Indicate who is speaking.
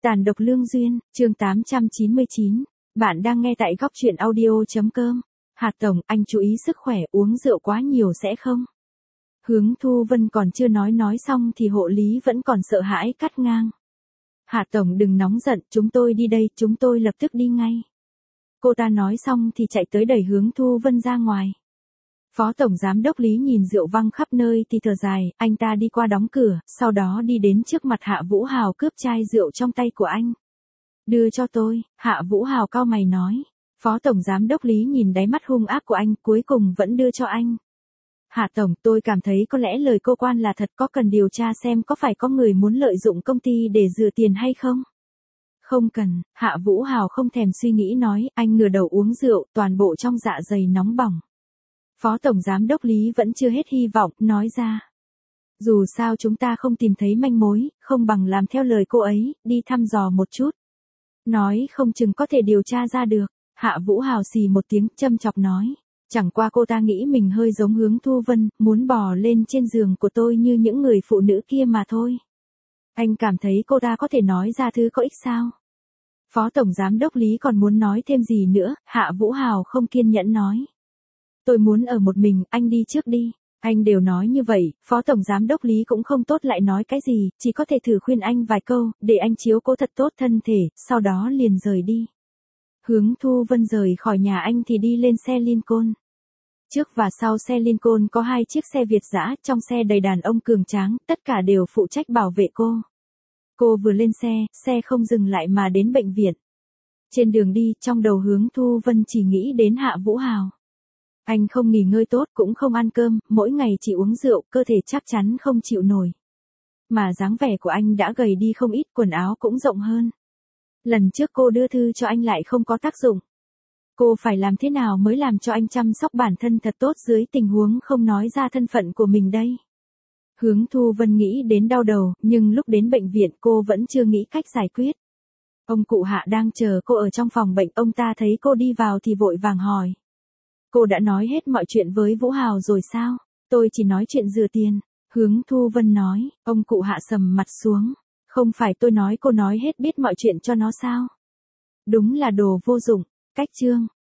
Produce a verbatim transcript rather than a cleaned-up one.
Speaker 1: Tàn độc lương duyên, chương tám trăm chín mươi chín. Bạn đang nghe tại góc truyện audio.com. Hạ tổng, anh chú ý sức khỏe, uống rượu quá nhiều sẽ không? Hướng Thu Vân còn chưa nói nói xong thì hộ lý vẫn còn sợ hãi cắt ngang. Hạ tổng đừng nóng giận, chúng tôi đi đây, chúng tôi lập tức đi ngay. Cô ta nói xong thì chạy tới đẩy Hướng Thu Vân ra ngoài. Phó tổng giám đốc Lý nhìn rượu văng khắp nơi thì thở dài, anh ta đi qua đóng cửa, sau đó đi đến trước mặt Hạ Vũ Hào cướp chai rượu trong tay của anh. Đưa cho tôi, Hạ Vũ Hào cau mày nói. Phó tổng giám đốc Lý nhìn đáy mắt hung ác của anh, cuối cùng vẫn đưa cho anh. Hạ tổng, tôi cảm thấy có lẽ lời cô quan là thật, có cần điều tra xem có phải có người muốn lợi dụng công ty để rửa tiền hay không? Không cần, Hạ Vũ Hào không thèm suy nghĩ nói, anh ngửa đầu uống rượu, toàn bộ trong dạ dày nóng bỏng. Phó tổng giám đốc Lý vẫn chưa hết hy vọng, nói ra. Dù sao chúng ta không tìm thấy manh mối, không bằng làm theo lời cô ấy, đi thăm dò một chút. Nói không chừng có thể điều tra ra được. Hạ Vũ Hào xì một tiếng, châm chọc nói. Chẳng qua cô ta nghĩ mình hơi giống Hướng Thu Vân, muốn bò lên trên giường của tôi như những người phụ nữ kia mà thôi. Anh cảm thấy cô ta có thể nói ra thứ có ích sao? Phó tổng giám đốc Lý còn muốn nói thêm gì nữa, Hạ Vũ Hào không kiên nhẫn nói. Tôi muốn ở một mình, anh đi trước đi. Anh đều nói như vậy, phó tổng giám đốc Lý cũng không tốt lại nói cái gì, chỉ có thể thử khuyên anh vài câu, để anh chiếu cố thật tốt thân thể, sau đó liền rời đi. Hướng Thu Vân rời khỏi nhà anh thì đi lên xe Lincoln. Trước và sau xe Lincoln có hai chiếc xe Việt dã, trong xe đầy đàn ông cường tráng, tất cả đều phụ trách bảo vệ cô. Cô vừa lên xe, xe không dừng lại mà đến bệnh viện. Trên đường đi, trong đầu Hướng Thu Vân chỉ nghĩ đến Hạ Vũ Hào. Anh không nghỉ ngơi tốt, cũng không ăn cơm, mỗi ngày chỉ uống rượu, cơ thể chắc chắn không chịu nổi. Mà dáng vẻ của anh đã gầy đi không ít, quần áo cũng rộng hơn. Lần trước cô đưa thư cho anh lại không có tác dụng. Cô phải làm thế nào mới làm cho anh chăm sóc bản thân thật tốt dưới tình huống không nói ra thân phận của mình đây? Hướng Thu Vân nghĩ đến đau đầu, nhưng lúc đến bệnh viện cô vẫn chưa nghĩ cách giải quyết. Ông cụ Hạ đang chờ cô ở trong phòng bệnh, ông ta thấy cô đi vào thì vội vàng hỏi. Cô đã nói hết mọi chuyện với Vũ Hào rồi sao? Tôi chỉ nói chuyện rửa tiền. Hướng Thu Vân nói, ông cụ Hạ sầm mặt xuống. Không phải tôi nói cô nói hết biết mọi chuyện cho nó sao? Đúng là đồ vô dụng. Cách chương.